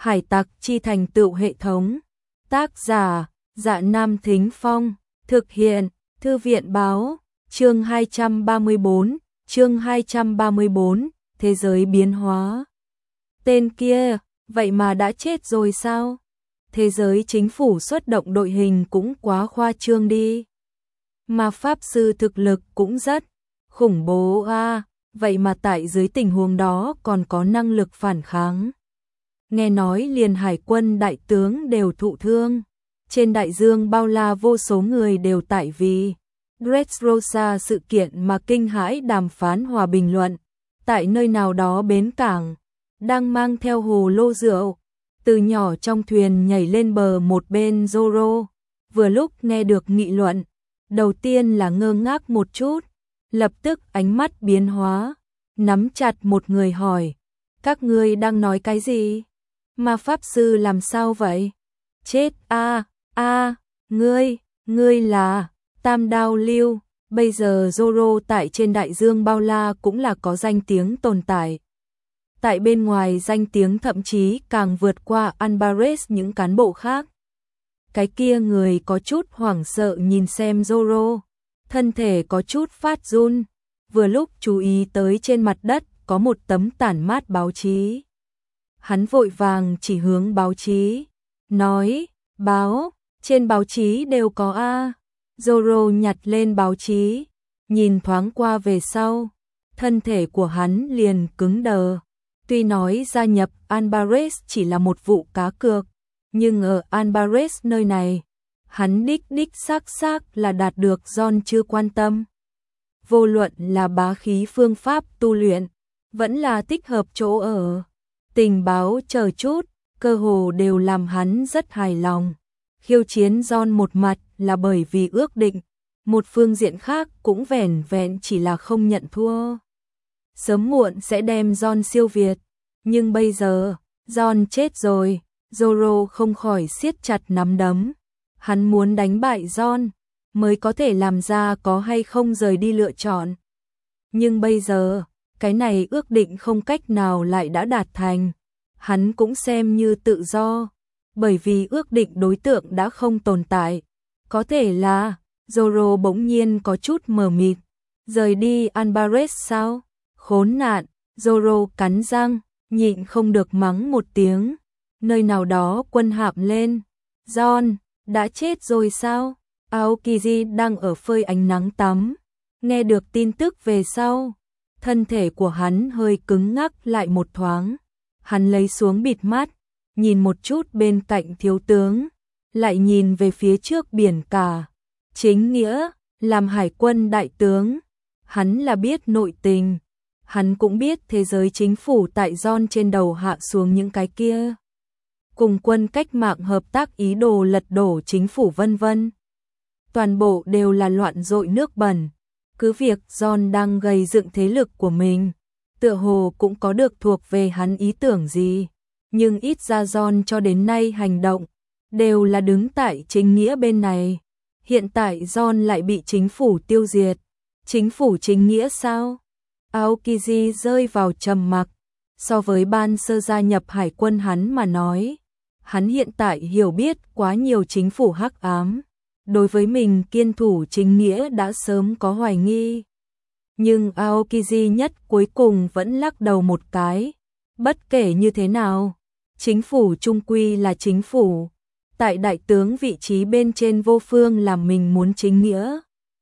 Hải tặc chi thành tựu hệ thống. Tác giả, Dạ Nam Thính Phong. Thực hiện, Thư viện báo. Chương 234, Thế giới biến hóa. Tên kia, vậy mà đã chết rồi sao? Thế giới chính phủ xuất động đội hình cũng quá khoa trương đi. Mà pháp sư thực lực cũng rất khủng bố a, vậy mà tại dưới tình huống đó còn có năng lực phản kháng. Nghe nói liền hải quân đại tướng đều thụ thương. Trên đại dương bao la vô số người đều tại vì Dressrosa sự kiện mà kinh hãi đàm phán hòa bình luận. Tại nơi nào đó bến cảng, đang mang theo hồ lô rượu, từ nhỏ trong thuyền nhảy lên bờ một bên Zoro. Vừa lúc nghe được nghị luận, đầu tiên là ngơ ngác một chút, lập tức ánh mắt biến hóa, nắm chặt một người hỏi, các ngươi đang nói cái gì? Ma pháp sư làm sao vậy? Chết ngươi là Tam Đao Lưu. Bây giờ Zoro tại trên đại dương bao la cũng là có danh tiếng tồn tại. Tại bên ngoài danh tiếng thậm chí càng vượt qua Alvarez những cán bộ khác. Cái kia người có chút hoảng sợ nhìn xem Zoro, thân thể có chút phát run, vừa lúc chú ý tới trên mặt đất có một tấm tản mát báo chí. Hắn vội vàng chỉ hướng báo chí, nói, trên báo chí đều có a. Zoro nhặt lên báo chí, nhìn thoáng qua về sau, thân thể của hắn liền cứng đờ. Tuy nói gia nhập Alvarez chỉ là một vụ cá cược, nhưng ở Alvarez nơi này, hắn đích xác là đạt được John chưa quan tâm. Vô luận là bá khí phương pháp tu luyện, vẫn là thích hợp chỗ ở, tình báo chờ chút, cơ hồ đều làm hắn rất hài lòng. Khiêu chiến John một mặt là bởi vì ước định, một phương diện khác cũng vẻn vẹn chỉ là không nhận thua. Sớm muộn sẽ đem John siêu việt, nhưng bây giờ, John chết rồi, Zoro không khỏi siết chặt nắm đấm. Hắn muốn đánh bại John, mới có thể làm ra có hay không rời đi lựa chọn. Nhưng bây giờ, cái này ước định không cách nào lại đã đạt thành. Hắn cũng xem như tự do, bởi vì ước định đối tượng đã không tồn tại. Có thể là, Zoro bỗng nhiên có chút mờ mịt. Rời đi Alvarez sao? Khốn nạn, Zoro cắn răng, nhịn không được mắng một tiếng. Nơi nào đó quân hạm lên. John, đã chết rồi sao? Aokiji đang ở phơi ánh nắng tắm. Nghe được tin tức về sau, thân thể của hắn hơi cứng ngắc lại một thoáng. Hắn lấy xuống bịt mắt, nhìn một chút bên cạnh thiếu tướng, lại nhìn về phía trước biển cả. Chính nghĩa, làm hải quân đại tướng, hắn là biết nội tình. Hắn cũng biết thế giới chính phủ tại John trên đầu hạ xuống những cái kia. Cùng quân cách mạng hợp tác ý đồ lật đổ chính phủ vân vân. Toàn bộ đều là loạn dội nước bẩn. Cứ việc John đang gây dựng thế lực của mình, tựa hồ cũng có được thuộc về hắn ý tưởng gì. Nhưng ít ra John cho đến nay hành động, đều là đứng tại chính nghĩa bên này. Hiện tại John lại bị chính phủ tiêu diệt. Chính phủ chính nghĩa sao? Aokiji rơi vào trầm mặc. So với ban sơ gia nhập hải quân hắn mà nói, hắn hiện tại hiểu biết quá nhiều chính phủ hắc ám. Đối với mình kiên thủ chính nghĩa đã sớm có hoài nghi. Nhưng Aokiji nhất cuối cùng vẫn lắc đầu một cái. Bất kể như thế nào, chính phủ trung quy là chính phủ. Tại đại tướng vị trí bên trên vô phương làm mình muốn chính nghĩa.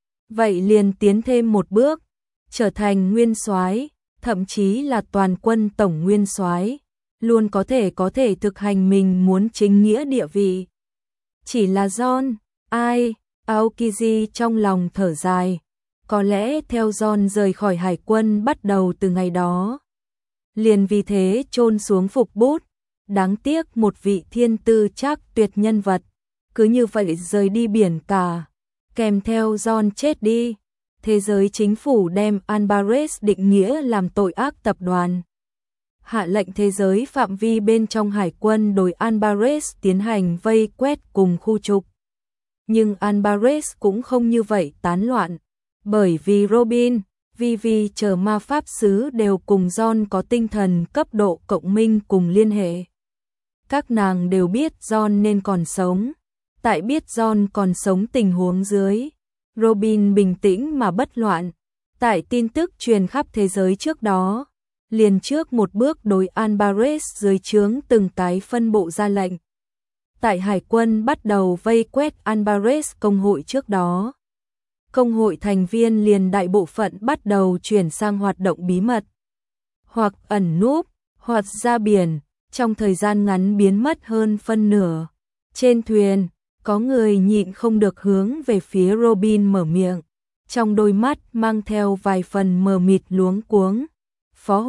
Vậy liền tiến thêm một bước, trở thành nguyên soái, thậm chí là toàn quân tổng nguyên soái, luôn có thể thực hành mình muốn chính nghĩa địa vị. Chỉ là John, ai? Aokiji trong lòng thở dài. Có lẽ theo John rời khỏi hải quân bắt đầu từ ngày đó, liền vì thế chôn xuống phục bút. Đáng tiếc một vị thiên tư chắc tuyệt nhân vật, cứ như vậy rời đi biển cả, kèm theo John chết đi. Thế giới chính phủ đem Alvarez định nghĩa làm tội ác tập đoàn. Hạ lệnh thế giới phạm vi bên trong hải quân đối Alvarez tiến hành vây quét cùng khu trục. Nhưng Alvarez cũng không như vậy tán loạn, bởi vì Robin, Vivi chờ ma pháp sứ đều cùng John có tinh thần cấp độ cộng minh cùng liên hệ. Các nàng đều biết John nên còn sống. Tại biết John còn sống tình huống dưới, Robin bình tĩnh mà bất loạn. Tại tin tức truyền khắp thế giới trước đó, liền trước một bước đối Alvarez dưới trướng từng cái phân bộ ra lệnh. Tại hải quân bắt đầu vây quét Alvarez công hội trước đó, công hội thành viên liền đại bộ phận bắt đầu chuyển sang hoạt động bí mật, hoặc ẩn núp, hoặc ra biển, trong thời gian ngắn biến mất hơn phân nửa. Trên thuyền, có người nhịn không được hướng về phía Robin mở miệng, trong đôi mắt mang theo vài phần mờ mịt luống cuống. Phó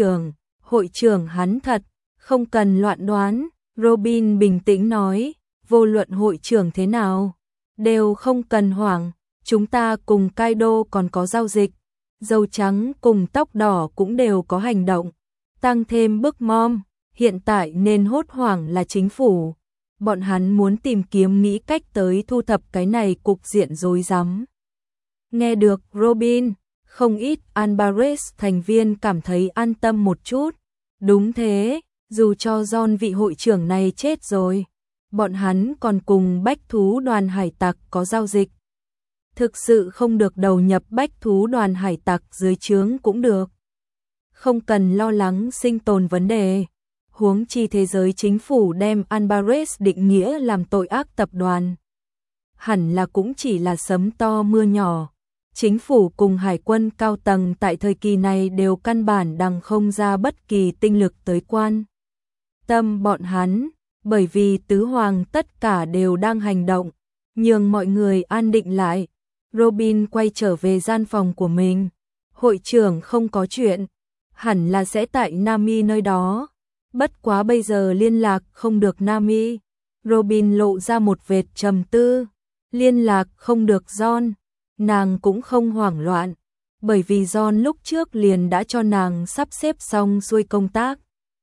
hội trưởng hắn thật, không cần loạn đoán, Robin bình tĩnh nói, vô luận hội trưởng thế nào, đều không cần hoảng, chúng ta cùng Kaido còn có giao dịch, dâu trắng cùng tóc đỏ cũng đều có hành động, tăng thêm bức mom, hiện tại nên hốt hoảng là chính phủ. Bọn hắn muốn tìm kiếm nghĩ cách tới thu thập cái này cục diện rối rắm. Nghe được Robin, không ít Alvarez thành viên cảm thấy an tâm một chút. Đúng thế, dù cho John vị hội trưởng này chết rồi, bọn hắn còn cùng bách thú đoàn hải tặc có giao dịch. Thực sự không được đầu nhập bách thú đoàn hải tặc dưới trướng cũng được. Không cần lo lắng sinh tồn vấn đề. Huống chi thế giới chính phủ đem Alvarez định nghĩa làm tội ác tập đoàn. Hẳn là cũng chỉ là sấm to mưa nhỏ. Chính phủ cùng hải quân cao tầng tại thời kỳ này đều căn bản đằng không ra bất kỳ tinh lực tới quan tâm bọn hắn, bởi vì tứ hoàng tất cả đều đang hành động, nhường mọi người an định lại. Robin quay trở về gian phòng của mình. Hội trưởng không có chuyện, hẳn là sẽ tại Nami nơi đó. Bất quá bây giờ liên lạc không được Nami. Robin lộ ra một vệt trầm tư. Liên lạc không được John. Nàng cũng không hoảng loạn, bởi vì John lúc trước liền đã cho nàng sắp xếp xong xuôi công tác.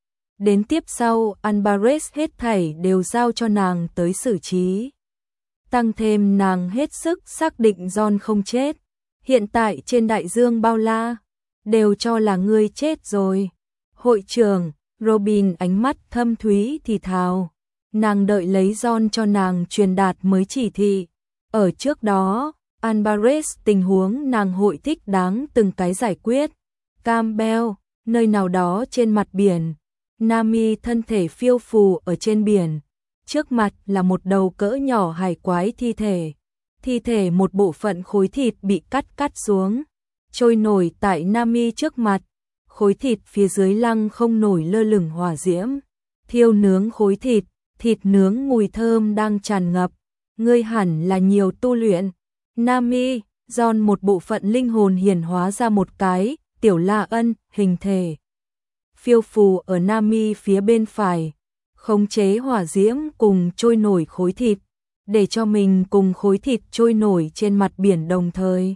Đến tiếp sau, Alvarez hết thảy đều giao cho nàng tới xử trí. Tăng thêm nàng hết sức xác định John không chết. Hiện tại trên đại dương bao la, đều cho là ngươi chết rồi. Hội trưởng, Robin ánh mắt thâm thúy thì thào. Nàng đợi lấy John cho nàng truyền đạt mới chỉ thị. Ở trước đó, Alvarez tình huống nàng hội thích đáng từng cái giải quyết. Campbell, nơi nào đó trên mặt biển. Nami thân thể phiêu phù ở trên biển. Trước mặt là một đầu cỡ nhỏ hải quái thi thể. Thi thể một bộ phận khối thịt bị cắt xuống, trôi nổi tại Nami trước mặt. Khối thịt phía dưới lăng không nổi lơ lửng hỏa diễm. Thiêu nướng khối thịt, thịt nướng mùi thơm đang tràn ngập. Ngươi hẳn là nhiều tu luyện. Nami, John một bộ phận linh hồn hiển hóa ra một cái, tiểu La Ân, hình thể. Phiêu phù ở Nami phía bên phải, khống chế hỏa diễm cùng trôi nổi khối thịt, để cho mình cùng khối thịt trôi nổi trên mặt biển đồng thời.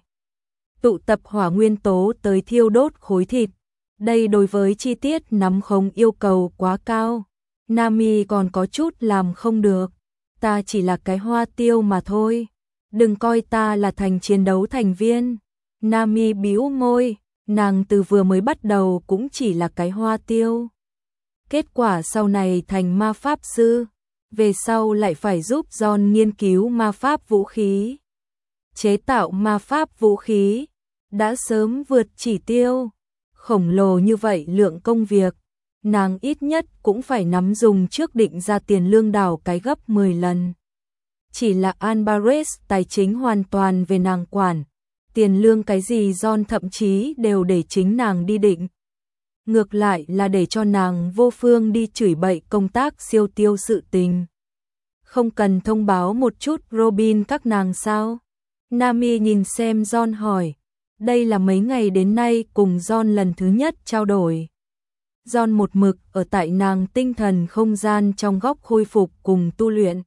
Tụ tập hỏa nguyên tố tới thiêu đốt khối thịt. Đây đối với chi tiết nắm khống yêu cầu quá cao. Nami còn có chút làm không được. Ta chỉ là cái hoa tiêu mà thôi. Đừng coi ta là thành chiến đấu thành viên. Nami bĩu môi, nàng từ vừa mới bắt đầu cũng chỉ là cái hoa tiêu. Kết quả sau này thành ma pháp sư, về sau lại phải giúp John nghiên cứu ma pháp vũ khí. Chế tạo ma pháp vũ khí, đã sớm vượt chỉ tiêu. Khổng lồ như vậy lượng công việc, nàng ít nhất cũng phải nắm dùng trước định ra tiền lương đảo cái gấp 10 lần. Chỉ là Alvarez tài chính hoàn toàn về nàng quản, tiền lương cái gì John thậm chí đều để chính nàng đi định. Ngược lại là để cho nàng vô phương đi chửi bậy công tác siêu tiêu sự tình. Không cần thông báo một chút Robin các nàng sao? Nami nhìn xem John hỏi. Đây là mấy ngày đến nay cùng John lần thứ nhất trao đổi. John một mực ở tại nàng tinh thần không gian trong góc khôi phục cùng tu luyện.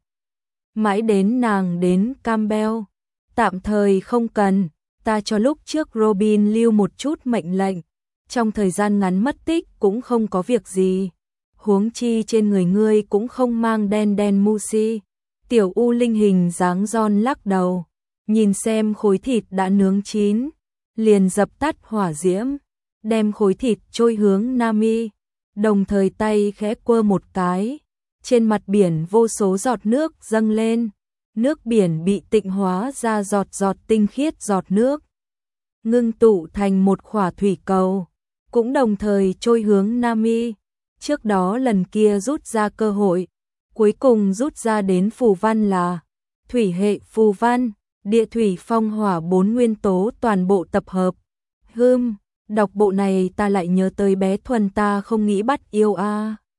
Mãi đến nàng đến Campbell. Tạm thời không cần, ta cho lúc trước Robin lưu một chút mệnh lệnh. Trong thời gian ngắn mất tích cũng không có việc gì. Huống chi trên người ngươi cũng không mang đen musi. Tiểu U linh hình dáng John lắc đầu. Nhìn xem khối thịt đã nướng chín, liền dập tắt hỏa diễm, đem khối thịt trôi hướng Nami, đồng thời tay khẽ quơ một cái, trên mặt biển vô số giọt nước dâng lên, nước biển bị tịnh hóa ra giọt giọt tinh khiết giọt nước, ngưng tụ thành một khỏa thủy cầu, cũng đồng thời trôi hướng Nam Y. Trước đó lần kia rút ra cơ hội, cuối cùng rút ra đến phù văn là thủy hệ phù văn, địa thủy phong hỏa 4 nguyên tố toàn bộ tập hợp. Đọc bộ này ta lại nhớ tới bé Thuần ta không nghĩ bắt yêu a.